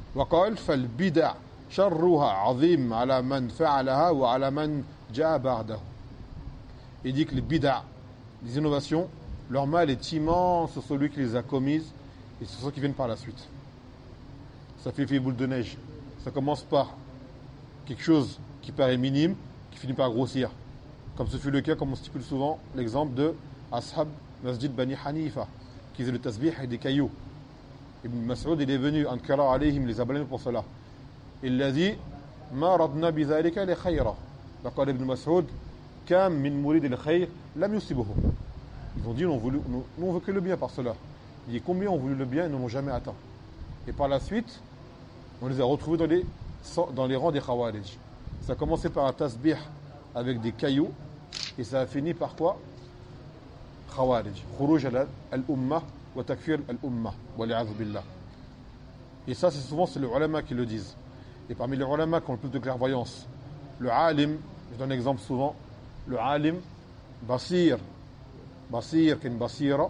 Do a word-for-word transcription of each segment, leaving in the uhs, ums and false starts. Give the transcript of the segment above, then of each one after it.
وقال فالبدع شرها عظيم على من فعلها وعلى من جاء بعده. Il dit que les bid'a, les innovations, leur mal est immense sur celui qui les a commises et sur ceux qui viennent par la suite. Ça fait effet boule de neige. Ça commence par quelque chose qui paraît minime, qui finit par grossir. Comme ce fut le cas, comme on stipule souvent, l'exemple de Ashab Masjid Bani Hanifa, qui faisaient le tasbih avec des cailloux. Ibn Mas'ud, il est venu, ankara alayhim, les a blâmés pour cela. Il a dit, ma radna bidhalika li khayra. D'accord, Ibn Mas'ud, kam min murid al khayr, lam yusibuhu. Ils ont dit, nous on, voulu, nous, nous on veut que le bien par cela. Il dit, combien ont voulu le bien et ne l'ont jamais atteint. Et par la suite, on les a retrouvés dans les, dans les rangs des Khawarij. Ça a commencé par un tasbih avec des cailloux, et ça a fini par quoi? Khawarij. Khuruj al-Ummah wa takfir al-Ummah. Wa li'adhu billah. Et ça, c'est souvent c'est les ulama qui le disent. Et parmi les ulama qui ont le plus de clairvoyance, le alim, je donne un exemple souvent, le alim, basir, basir, kin basira,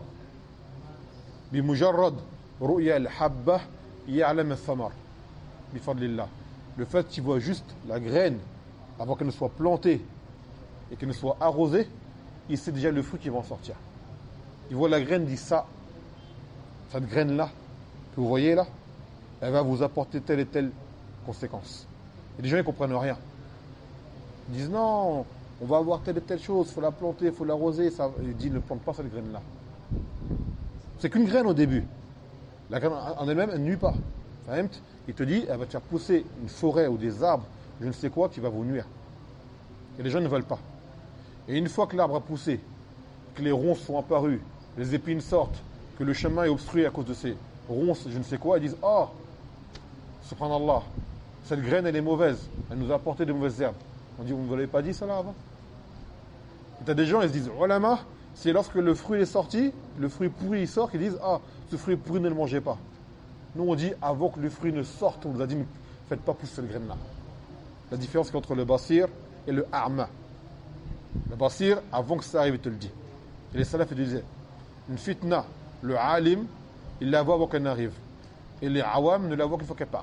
bimujarrad ru'ya al-habba, ya'lam al-thamar, bifadlillah. Le fait qu'il voit juste la graine, avant qu'elle ne soit plantée et qu'elle ne soit arrosée, il sait déjà le fruit qui va en sortir. Il voit la graine, il dit ça, cette graine-là, que vous voyez là, elle va vous apporter telle et telle conséquence. Et les gens ne comprennent rien. Ils disent non, on va avoir telle et telle chose, il faut la planter, il faut l'arroser. Ça... Il dit ne plante pas cette graine-là. C'est qu'une graine au début. La graine en elle-même, elle ne nuit pas. Il te dit, elle va te faire pousser une forêt ou des arbres, je ne sais quoi, qui va vous nuire. Et les gens ne veulent pas. Et une fois que l'arbre a poussé, que les ronces sont apparues, les épines sortent, que le chemin est obstrué à cause de ces ronces, je ne sais quoi, ils disent, oh, subhanallah, cette graine elle est mauvaise, elle nous a apporté de mauvaises herbes. On dit, vous ne vous l'avez pas dit ça là avant? Et tu as des gens, ils se disent, ulama, c'est lorsque le fruit est sorti, le fruit pourri il sort, qu'ils disent, ah, ce fruit pourri ne le mangez pas. Nous on dit, avant que le fruit ne sorte, on nous a dit, ne faites pas pousser cette graine là. La différence entre le basir et le a'ma. Le basir, avant que ça arrive, il te le dit. Et les salafs disaient, une fitna, le alim, il la voit avant qu'elle n'arrive. Et les awam ne la voient qu'une fois qu'elle part.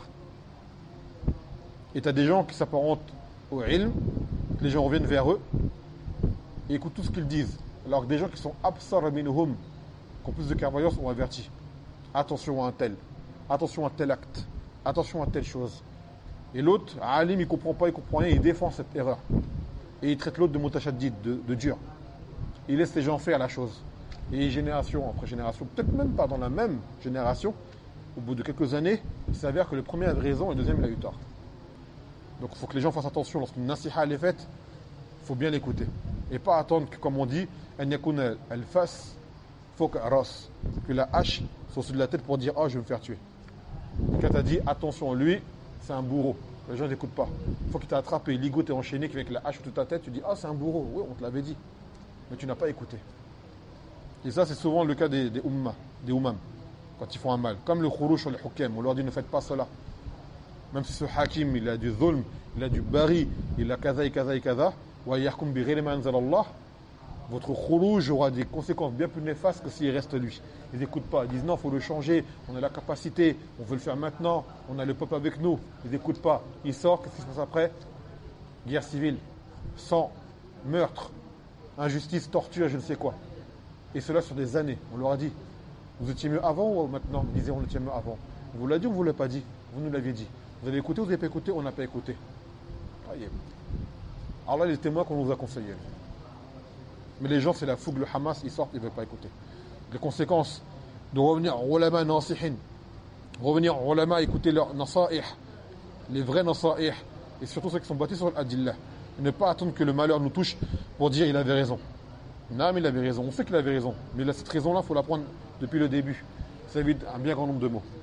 Et tu as des gens qui s'apparentent au ilm, que les gens reviennent vers eux, et écoutent tout ce qu'ils disent. Alors que des gens qui sont absar minhum, qui ont plus de clairvoyance, ont averti. Attention à un tel, attention à tel acte, attention à telle chose. Et l'autre, alim, il comprend pas, il comprend rien, il défend cette erreur. Et il traite l'autre de mutachaddid, de, de dur. Il laisse les gens faire la chose. Et génération après génération, peut-être même pas dans la même génération, au bout de quelques années, il s'avère que le premier avait raison et le deuxième il a eu tort. Donc il faut que les gens fassent attention lorsqu'une nasiha est faite, il faut bien l'écouter. Et pas attendre que, comme on dit, elle fasse, faut que que la hache soit au-dessus de la tête pour dire, oh je vais me faire tuer. Et quand tu as dit, attention, lui, c'est un bourreau. Les gens n'écoutent pas. Il faut qu'il t'a attrapé, ligoté, enchaîné, qu'avec la hache au-dessus de ta tête, tu dis, ah c'est un bourreau. Oui, on te l'avait dit. Mais tu n'as pas écouté. Et ça, c'est souvent le cas des, des umma, des ummam, quand ils font un mal. Comme le khurush ou le hukam, on leur dit ne faites pas cela. Même si ce hakim, il a du zulm, il a du bari, il a kaza et kaza et kaza, wa yahkum bi ghayri ma anzalallah, votre khuruj aura des conséquences bien plus néfastes que s'il reste lui. Ils n'écoutent pas, ils disent non, il faut le changer, on a la capacité, on veut le faire maintenant, on a le peuple avec nous. Ils n'écoutent pas. Ils sortent, qu'est-ce qui se passe après? Guerre civile, sang, meurtre, injustice, torture, je ne sais quoi. Et cela sur des années. On leur a dit, vous étiez mieux avant ou maintenant? Ils disaient, on était mieux avant. On vous l'a dit ou on ne vous l'a pas dit? Vous nous l'aviez dit. Vous avez écouté ou vous n'avez pas écouté? On n'a pas écouté. Alors là, les témoins qu'on nous a conseillés. Mais les gens, c'est la fougue, le Hamas, ils sortent, ils ne veulent pas écouter. Les conséquences de revenir aux ulama nasihin, revenir aux ulama, écouter leurs nasaih, les vrais nasaih, et surtout ceux qui sont bâtis sur l'adillah. Et ne pas attendre que le malheur nous touche pour dire il avait raison. Non, mais il avait raison. On sait qu'il avait raison. Mais là, cette raison-là, il faut la prendre depuis le début. Ça évite un bien grand nombre de mots.